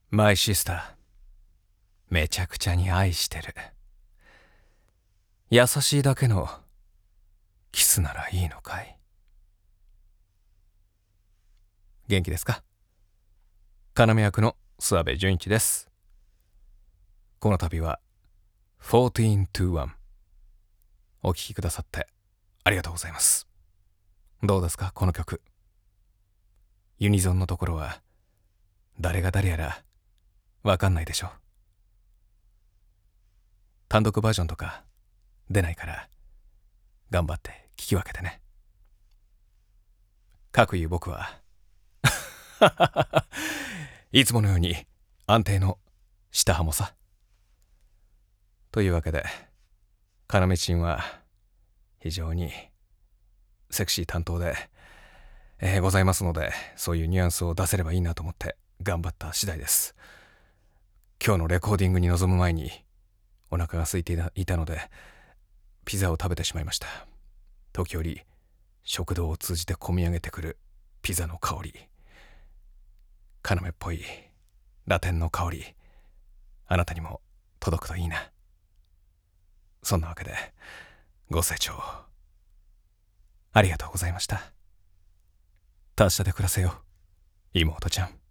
マイシスター、めちゃくちゃに愛してる。優しいだけのキスならいいのかい？元気ですか？要役の諏訪部純一です。この度は14 to 1お聴きくださってありがとうございます。どうですかこの曲。ユニゾンのところは誰が誰やらわかんないでしょ。単独バージョンとか出ないから頑張って聞き分けてね。かくいう僕はいつものように安定の下ハモさ。というわけで要ちんは非常にセクシー担当で、ございますので、そういうニュアンスを出せればいいなと思って頑張った次第です。今日のレコーディングに臨む前にお腹が空いていたのでピザを食べてしまいました。時折食道を通じて込み上げてくるピザの香り、要っぽいラテンの香り、あなたにも届くといいな。そんなわけでご清聴ありがとうございました。達者で暮らせよ妹ちゃん。